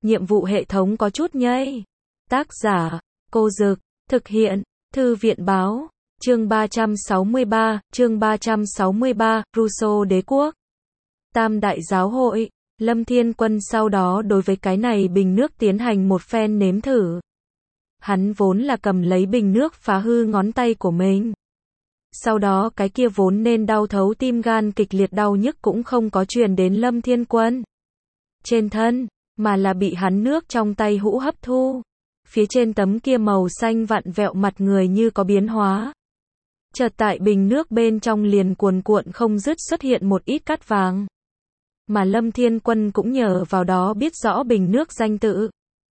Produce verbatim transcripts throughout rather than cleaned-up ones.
nhiệm vụ hệ thống có chút nhây. Tác giả, Cô Dực, thực hiện, Thư viện báo, chương ba trăm sáu mươi ba, chương ba trăm sáu mươi ba, Russo đế quốc. Tam đại giáo hội, Lâm Thiên Quân sau đó đối với cái này bình nước tiến hành một phen nếm thử. Hắn vốn là cầm lấy bình nước phá hư ngón tay của mình. Sau đó cái kia vốn nên đau thấu tim gan kịch liệt đau nhức cũng không có truyền đến Lâm Thiên Quân trên thân, mà là bị hắn nước trong tay hũ hấp thu. Phía trên tấm kia màu xanh vặn vẹo mặt người như có biến hóa. Chợt tại bình nước bên trong liền cuồn cuộn không dứt xuất hiện một ít cát vàng. Mà Lâm Thiên Quân cũng nhờ vào đó biết rõ bình nước danh tự.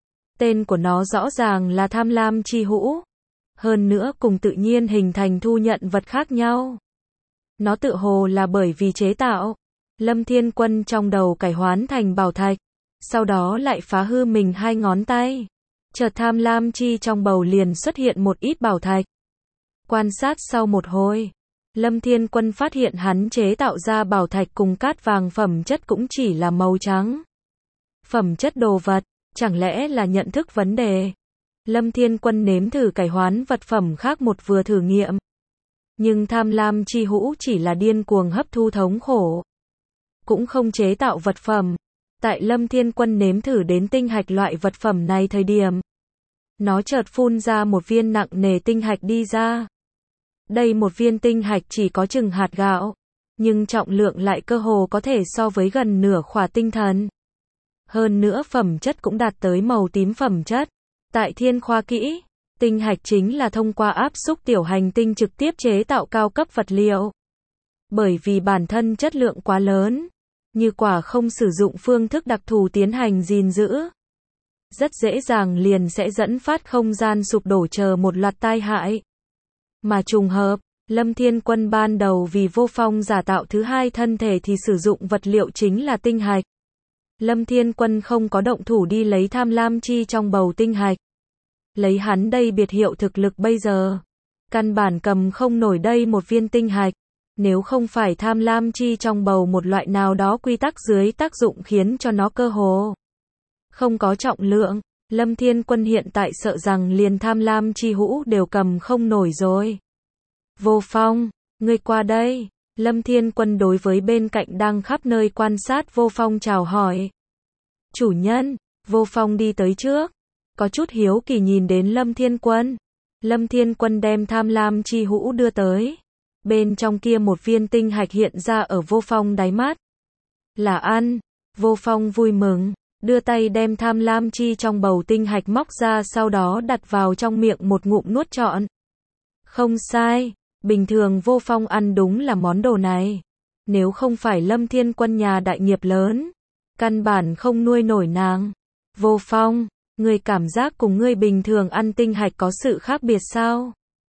Tên của nó rõ ràng là Tham Lam Chi Hũ. Hơn nữa cùng tự nhiên hình thành thu nhận vật khác nhau. Nó tự hồ là bởi vì chế tạo. Lâm Thiên Quân trong đầu cải hoán thành bảo thạch. Sau đó lại phá hư mình hai ngón tay. Chợt Tham Lam Chi trong bầu liền xuất hiện một ít bảo thạch. Quan sát sau một hồi, Lâm Thiên Quân phát hiện hắn chế tạo ra bảo thạch cùng cát vàng phẩm chất cũng chỉ là màu trắng. Phẩm chất đồ vật, chẳng lẽ là nhận thức vấn đề? Lâm Thiên Quân nếm thử cải hoán vật phẩm khác một vừa thử nghiệm. Nhưng Tham Lam Chi Hũ chỉ là điên cuồng hấp thu thống khổ. Cũng không chế tạo vật phẩm. Tại Lâm Thiên Quân nếm thử đến tinh hạch loại vật phẩm này thời điểm. Nó chợt phun ra một viên nặng nề tinh hạch đi ra. Đây một viên tinh hạch chỉ có chừng hạt gạo. Nhưng trọng lượng lại cơ hồ có thể so với gần nửa khỏa tinh thần. Hơn nữa phẩm chất cũng đạt tới màu tím phẩm chất. Tại Thiên Khoa Kỹ, tinh hạch chính là thông qua áp xúc tiểu hành tinh trực tiếp chế tạo cao cấp vật liệu. Bởi vì bản thân chất lượng quá lớn, như quả không sử dụng phương thức đặc thù tiến hành gìn giữ, rất dễ dàng liền sẽ dẫn phát không gian sụp đổ chờ một loạt tai hại. Mà trùng hợp, Lâm Thiên Quân ban đầu vì Vô Phong giả tạo thứ hai thân thể thì sử dụng vật liệu chính là tinh hạch. Lâm Thiên Quân không có động thủ đi lấy Tham Lam Chi trong bầu tinh hạch. Lấy hắn đây biệt hiệu thực lực bây giờ, căn bản cầm không nổi đây một viên tinh hạch. Nếu không phải Tham Lam Chi trong bầu một loại nào đó quy tắc dưới tác dụng khiến cho nó cơ hồ không có trọng lượng, Lâm Thiên Quân hiện tại sợ rằng liền Tham Lam Chi Hũ đều cầm không nổi rồi. Vô Phong, ngươi qua đây. Lâm Thiên Quân đối với bên cạnh đang khắp nơi quan sát Vô Phong chào hỏi. Chủ nhân, Vô Phong đi tới trước. Có chút hiếu kỳ nhìn đến Lâm Thiên Quân. Lâm Thiên Quân đem Tham Lam Chi Hũ đưa tới. Bên trong kia một viên tinh hạch hiện ra ở Vô Phong đáy mắt. Là ăn. Vô Phong vui mừng, đưa tay đem Tham Lam Chi trong bầu tinh hạch móc ra sau đó đặt vào trong miệng một ngụm nuốt trọn. Không sai, bình thường Vô Phong ăn đúng là món đồ này. Nếu không phải Lâm Thiên Quân nhà đại nghiệp lớn, căn bản không nuôi nổi nàng. Vô Phong, người cảm giác cùng ngươi bình thường ăn tinh hạch có sự khác biệt sao?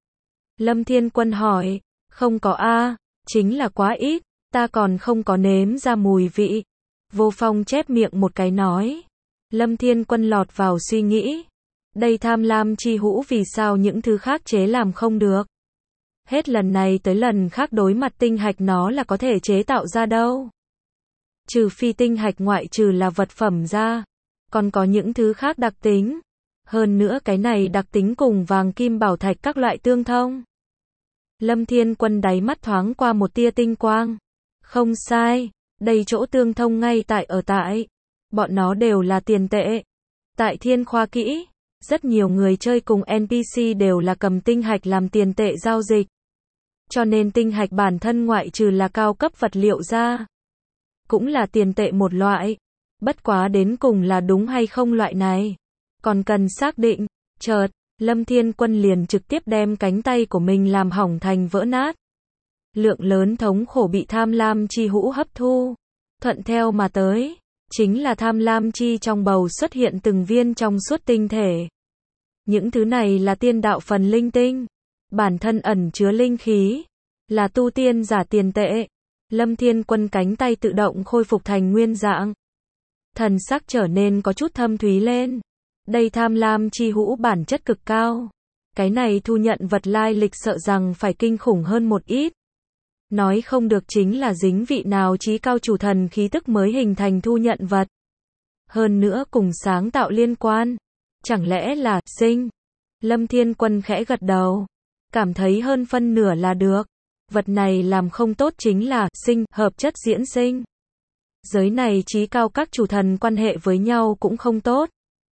Lâm Thiên Quân hỏi. Không có a, chính là quá ít, ta còn không có nếm ra mùi vị. Vô Phong chép miệng một cái nói. Lâm Thiên Quân lọt vào suy nghĩ. Đây Tham Lam Chi Hũ vì sao những thứ khác chế làm không được? Hết lần này tới lần khác đối mặt tinh hạch nó là có thể chế tạo ra đâu. Trừ phi tinh hạch ngoại trừ là vật phẩm ra, còn có những thứ khác đặc tính. Hơn nữa cái này đặc tính cùng vàng kim bảo thạch các loại tương thông. Lâm Thiên Quân đáy mắt thoáng qua một tia tinh quang. Không sai, đây chỗ tương thông ngay tại ở tại. Bọn nó đều là tiền tệ. Tại Thiên Khoa Kỹ, rất nhiều người chơi cùng en pê xê đều là cầm tinh hạch làm tiền tệ giao dịch. Cho nên tinh hạch bản thân ngoại trừ là cao cấp vật liệu ra, cũng là tiền tệ một loại. Bất quá đến cùng là đúng hay không loại này, còn cần xác định. Chợt, Lâm Thiên Quân liền trực tiếp đem cánh tay của mình làm hỏng thành vỡ nát. Lượng lớn thống khổ bị Tham Lam Chi Hũ hấp thu. Thuận theo mà tới, chính là Tham Lam Chi trong bầu xuất hiện từng viên trong suốt tinh thể. Những thứ này là tiên đạo phần linh tinh. Bản thân ẩn chứa linh khí. Là tu tiên giả tiền tệ. Lâm Thiên Quân cánh tay tự động khôi phục thành nguyên dạng. Thần sắc trở nên có chút thâm thúy lên. Đây Tham Lam Chi Hũ bản chất cực cao. Cái này thu nhận vật lai lịch sợ rằng phải kinh khủng hơn một ít. Nói không được chính là dính vị nào chí cao chủ thần khí tức mới hình thành thu nhận vật. Hơn nữa cùng sáng tạo liên quan. Chẳng lẽ là sinh? Lâm Thiên Quân khẽ gật đầu. Cảm thấy hơn phân nửa là được. Vật này làm không tốt chính là sinh, hợp chất diễn sinh. Giới này chí cao các chủ thần quan hệ với nhau cũng không tốt.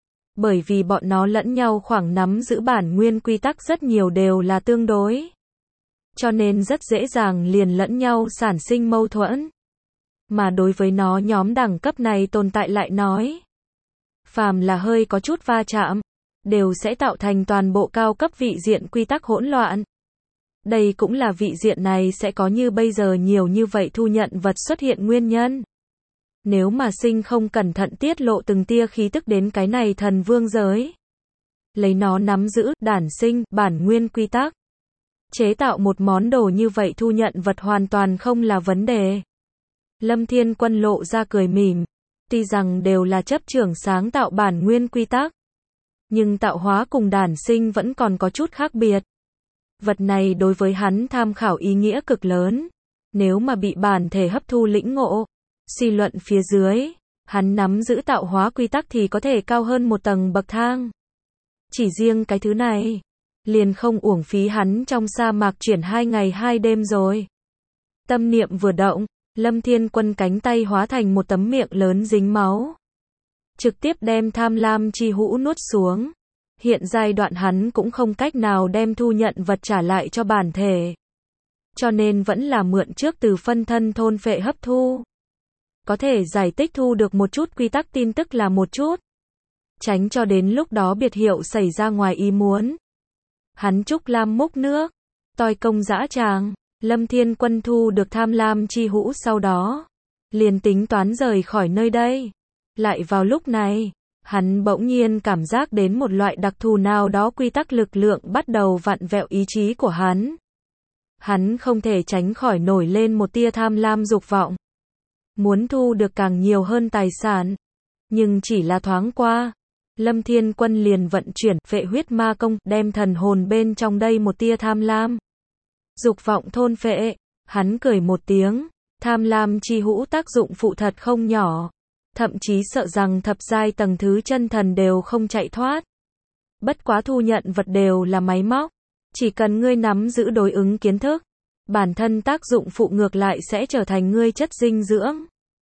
Bởi vì bọn nó lẫn nhau khoảng nắm giữ bản nguyên quy tắc rất nhiều đều là tương đối. Cho nên rất dễ dàng liền lẫn nhau sản sinh mâu thuẫn. Mà đối với nó nhóm đẳng cấp này tồn tại lại nói. Phàm là hơi có chút va chạm, đều sẽ tạo thành toàn bộ cao cấp vị diện quy tắc hỗn loạn. Đây cũng là vị diện này sẽ có như bây giờ nhiều như vậy thu nhận vật xuất hiện nguyên nhân. Nếu mà sinh không cẩn thận tiết lộ từng tia khí tức đến cái này thần vương giới. Lấy nó nắm giữ, đản sinh, bản nguyên quy tắc. Chế tạo một món đồ như vậy thu nhận vật hoàn toàn không là vấn đề. Lâm Thiên Quân lộ ra cười mỉm. Tuy rằng đều là chấp trưởng sáng tạo bản nguyên quy tắc. Nhưng tạo hóa cùng đản sinh vẫn còn có chút khác biệt. Vật này đối với hắn tham khảo ý nghĩa cực lớn. Nếu mà bị bản thể hấp thu lĩnh ngộ, suy luận phía dưới, hắn nắm giữ tạo hóa quy tắc thì có thể cao hơn một tầng bậc thang. Chỉ riêng cái thứ này, liền không uổng phí hắn trong sa mạc chuyển hai ngày hai đêm rồi. Tâm niệm vừa động, Lâm Thiên Quân cánh tay hóa thành một tấm miệng lớn dính máu. Trực tiếp đem tham lam chi hũ nuốt xuống. Hiện giai đoạn hắn cũng không cách nào đem thu nhận vật trả lại cho bản thể. Cho nên vẫn là mượn trước từ phân thân thôn phệ hấp thu. Có thể giải tích thu được một chút quy tắc tin tức là một chút. Tránh cho đến lúc đó biệt hiệu xảy ra ngoài ý muốn. Hắn trúc lam múc nước. Toi công dã tràng. Lâm Thiên Quân thu được tham lam chi hũ sau đó. Liền tính toán rời khỏi nơi đây. Lại vào lúc này. Hắn bỗng nhiên cảm giác đến một loại đặc thù nào đó quy tắc lực lượng bắt đầu vặn vẹo ý chí của hắn. Hắn không thể tránh khỏi nổi lên một tia tham lam dục vọng. Muốn thu được càng nhiều hơn tài sản. Nhưng chỉ là thoáng qua. Lâm Thiên Quân liền vận chuyển phệ huyết ma công đem thần hồn bên trong đây một tia tham lam. Dục vọng thôn phệ. Hắn cười một tiếng. Tham lam chi hũ tác dụng phụ thật không nhỏ. Thậm chí sợ rằng thập giai tầng thứ chân thần đều không chạy thoát. Bất quá thu nhận vật đều là máy móc. Chỉ cần ngươi nắm giữ đối ứng kiến thức. Bản thân tác dụng phụ ngược lại sẽ trở thành ngươi chất dinh dưỡng.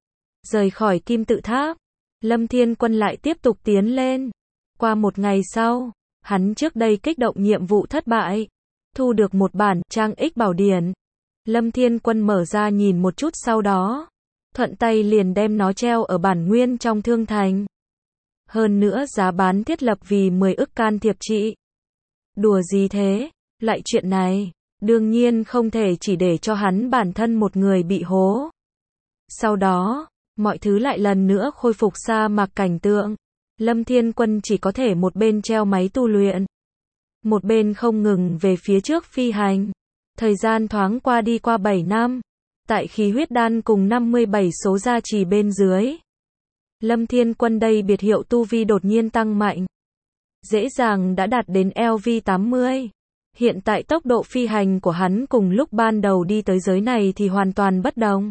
Rời khỏi kim tự tháp. Lâm Thiên Quân lại tiếp tục tiến lên. Qua một ngày sau. Hắn trước đây kích động nhiệm vụ thất bại. Thu được một bản trang ích bảo điển. Lâm Thiên Quân mở ra nhìn một chút sau đó. Thuận tay liền đem nó treo ở bản nguyên trong thương thành. Hơn nữa giá bán thiết lập vì mười ức can thiệp trị. Đùa gì thế? Loại chuyện này, đương nhiên không thể chỉ để cho hắn bản thân một người bị hố. Sau đó, mọi thứ lại lần nữa khôi phục sa mạc cảnh tượng. Lâm Thiên Quân chỉ có thể một bên treo máy tu luyện. Một bên không ngừng về phía trước phi hành. Thời gian thoáng qua đi qua bảy năm. Tại khí huyết đan cùng năm mươi bảy số gia trì bên dưới. Lâm Thiên Quân đây biệt hiệu tu vi đột nhiên tăng mạnh. Dễ dàng đã đạt đến L V tám mươi. Hiện tại tốc độ phi hành của hắn cùng lúc ban đầu đi tới giới này thì hoàn toàn bất đồng.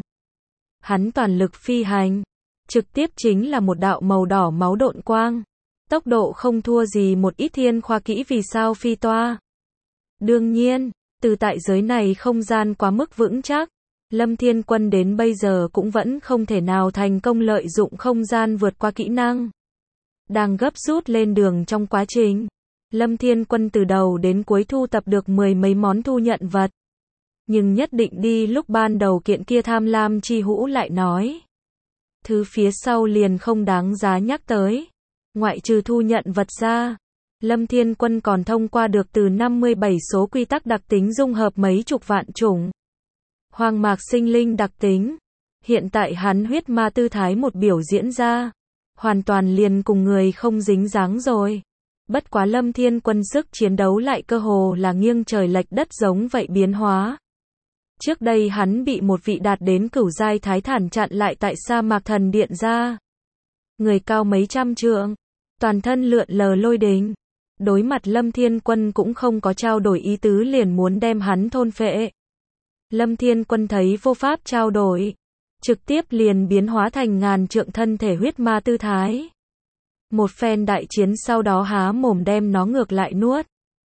Hắn toàn lực phi hành. Trực tiếp chính là một đạo màu đỏ máu độn quang. Tốc độ không thua gì một ít thiên khoa kỹ vì sao phi toa. Đương nhiên, từ tại giới này không gian quá mức vững chắc. Lâm Thiên Quân đến bây giờ cũng vẫn không thể nào thành công lợi dụng không gian vượt qua kỹ năng. Đang gấp rút lên đường trong quá trình. Lâm Thiên Quân từ đầu đến cuối thu tập được mười mấy món thu nhận vật. Nhưng nhất định đi lúc ban đầu kiện kia tham lam chi hũ lại nói. Thứ phía sau liền không đáng giá nhắc tới. Ngoại trừ thu nhận vật ra. Lâm Thiên Quân còn thông qua được từ năm mươi bảy số quy tắc đặc tính dung hợp mấy chục vạn chủng. Hoang mạc sinh linh đặc tính. Hiện tại hắn huyết ma tư thái một biểu diễn ra. Hoàn toàn liền cùng người không dính dáng rồi. Bất quá Lâm Thiên Quân sức chiến đấu lại cơ hồ là nghiêng trời lệch đất giống vậy biến hóa. Trước đây hắn bị một vị đạt đến cửu giai thái thản chặn lại tại sa mạc thần điện ra. Người cao mấy trăm trượng. Toàn thân lượn lờ lôi đình. Đối mặt Lâm Thiên Quân cũng không có trao đổi ý tứ liền muốn đem hắn thôn phệ. Lâm Thiên Quân thấy vô pháp trao đổi. Trực tiếp liền biến hóa thành ngàn trượng thân thể huyết ma tư thái. Một phen đại chiến sau đó há mồm đem nó ngược lại nuốt.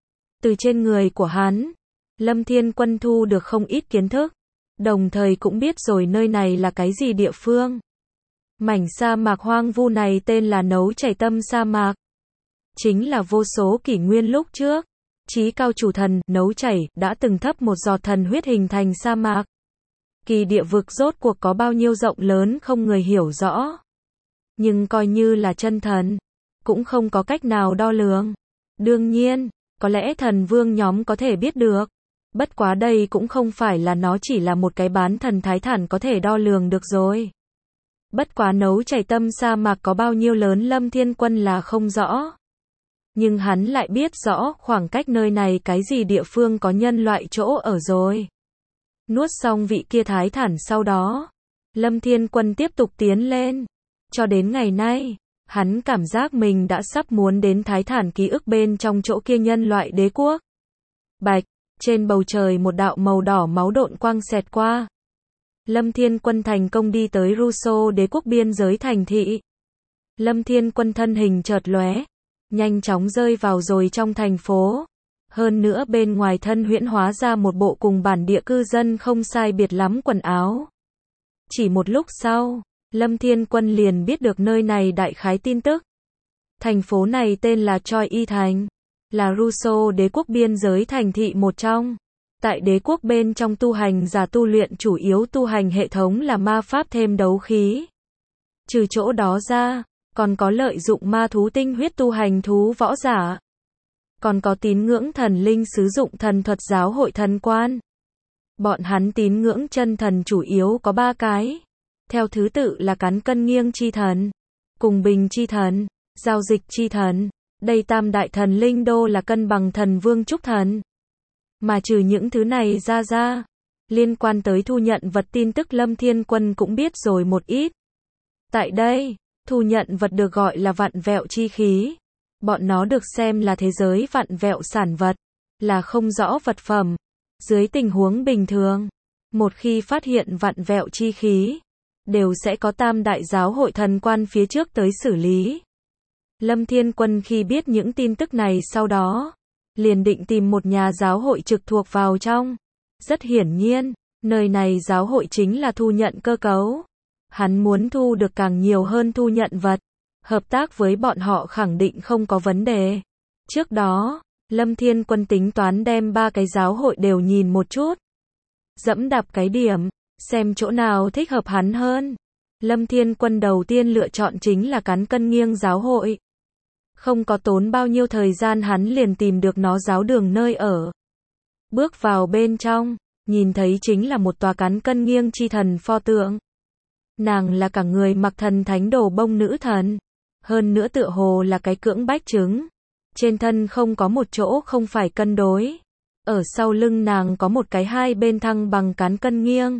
Từ trên người của hắn, Lâm Thiên Quân thu được không ít kiến thức, đồng thời cũng biết rồi nơi này là cái gì địa phương. Mảnh sa mạc hoang vu này tên là Nấu Chảy Tâm sa mạc. Chính là vô số kỷ nguyên lúc trước, Chí Cao Chủ Thần, Nấu Chảy, đã từng thấp một giọt thần huyết hình thành sa mạc. Kỳ địa vực rốt cuộc có bao nhiêu rộng lớn không người hiểu rõ. Nhưng coi như là chân thần, cũng không có cách nào đo lường. Đương nhiên, có lẽ thần vương nhóm có thể biết được. Bất quá đây cũng không phải là nó chỉ là một cái bán thần thái thản có thể đo lường được rồi. Bất quá Nấu Chảy Tâm sa mạc có bao nhiêu lớn Lâm Thiên Quân là không rõ. Nhưng hắn lại biết rõ khoảng cách nơi này cái gì địa phương có nhân loại chỗ ở rồi. Nuốt xong vị kia thái thản sau đó, Lâm Thiên Quân tiếp tục tiến lên. Cho đến ngày nay, hắn cảm giác mình đã sắp muốn đến thái thản ký ức bên trong chỗ kia nhân loại đế quốc. Bạch, trên bầu trời một đạo màu đỏ máu độn quang xẹt qua. Lâm Thiên Quân thành công đi tới Russo đế quốc biên giới thành thị. Lâm Thiên Quân thân hình chợt lóe, nhanh chóng rơi vào rồi trong thành phố. Hơn nữa bên ngoài thân huyễn hóa ra một bộ cùng bản địa cư dân không sai biệt lắm quần áo. Chỉ một lúc sau, Lâm Thiên Quân liền biết được nơi này đại khái tin tức. Thành phố này tên là Choi Y Thành, là Russo đế quốc biên giới thành thị một trong. Tại đế quốc bên trong tu hành giả tu luyện chủ yếu tu hành hệ thống là ma pháp thêm đấu khí. Trừ chỗ đó ra, còn có lợi dụng ma thú tinh huyết tu hành thú võ giả. Còn có tín ngưỡng thần linh sử dụng thần thuật giáo hội thần quan. Bọn hắn tín ngưỡng chân thần chủ yếu có ba cái. Theo thứ tự là cán cân nghiêng chi thần, cùng bình chi thần, giao dịch chi thần. Đây tam đại thần linh đô là cân bằng thần vương trúc thần. Mà trừ những thứ này ra ra, liên quan tới thu nhận vật tin tức Lâm Thiên Quân cũng biết rồi một ít. Tại đây, thu nhận vật được gọi là vặn vẹo chi khí. Bọn nó được xem là thế giới vặn vẹo sản vật, là không rõ vật phẩm. Dưới tình huống bình thường, một khi phát hiện vặn vẹo chi khí, đều sẽ có tam đại giáo hội thần quan phía trước tới xử lý. Lâm Thiên Quân khi biết những tin tức này sau đó, liền định tìm một nhà giáo hội trực thuộc vào trong. Rất hiển nhiên, nơi này giáo hội chính là thu nhận cơ cấu. Hắn muốn thu được càng nhiều hơn thu nhận vật. Hợp tác với bọn họ khẳng định không có vấn đề. Trước đó, Lâm Thiên Quân tính toán đem ba cái giáo hội đều nhìn một chút. Dẫm đạp cái điểm, xem chỗ nào thích hợp hắn hơn. Lâm Thiên Quân đầu tiên lựa chọn chính là cán cân nghiêng giáo hội. Không có tốn bao nhiêu thời gian hắn liền tìm được nó giáo đường nơi ở. Bước vào bên trong, nhìn thấy chính là một tòa cán cân nghiêng chi thần pho tượng. Nàng là cả người mặc thần thánh đồ bông nữ thần. Hơn nữa tựa hồ là cái cưỡng bách trứng. Trên thân không có một chỗ không phải cân đối. Ở sau lưng nàng có một cái hai bên thăng bằng cán cân nghiêng.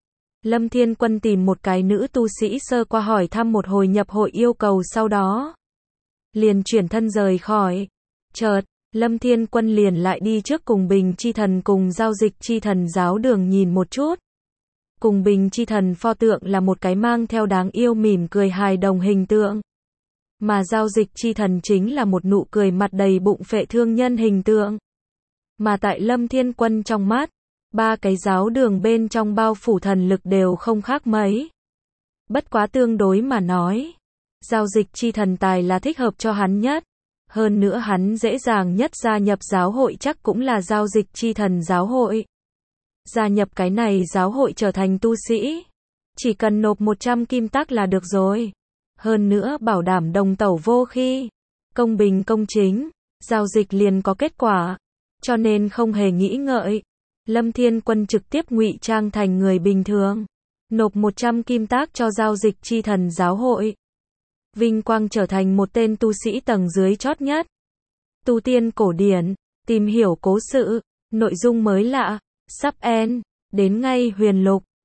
Lâm Thiên Quân tìm một cái nữ tu sĩ sơ qua hỏi thăm một hồi nhập hội yêu cầu sau đó. Liền chuyển thân rời khỏi. Chợt, Lâm Thiên Quân liền lại đi trước cùng bình chi thần cùng giao dịch chi thần giáo đường nhìn một chút. Cùng bình chi thần pho tượng là một cái mang theo đáng yêu mỉm cười hài đồng hình tượng. Mà giao dịch chi thần chính là một nụ cười mặt đầy bụng phệ thương nhân hình tượng. Mà tại Lâm Thiên Quân trong mắt, ba cái giáo đường bên trong bao phủ thần lực đều không khác mấy. Bất quá tương đối mà nói, giao dịch chi thần tài là thích hợp cho hắn nhất. Hơn nữa hắn dễ dàng nhất gia nhập giáo hội chắc cũng là giao dịch chi thần giáo hội. Gia nhập cái này giáo hội trở thành tu sĩ, chỉ cần nộp một trăm kim tắc là được rồi. Hơn nữa bảo đảm đồng tẩu vô khi, công bình công chính, giao dịch liền có kết quả. Cho nên không hề nghĩ ngợi, Lâm Thiên Quân trực tiếp ngụy trang thành người bình thường, nộp một trăm kim tắc cho giao dịch chi thần giáo hội. Vinh quang trở thành một tên tu sĩ tầng dưới chót nhất. Tu tiên cổ điển, tìm hiểu cố sự, nội dung mới lạ, sắp end, đến ngay huyền lục.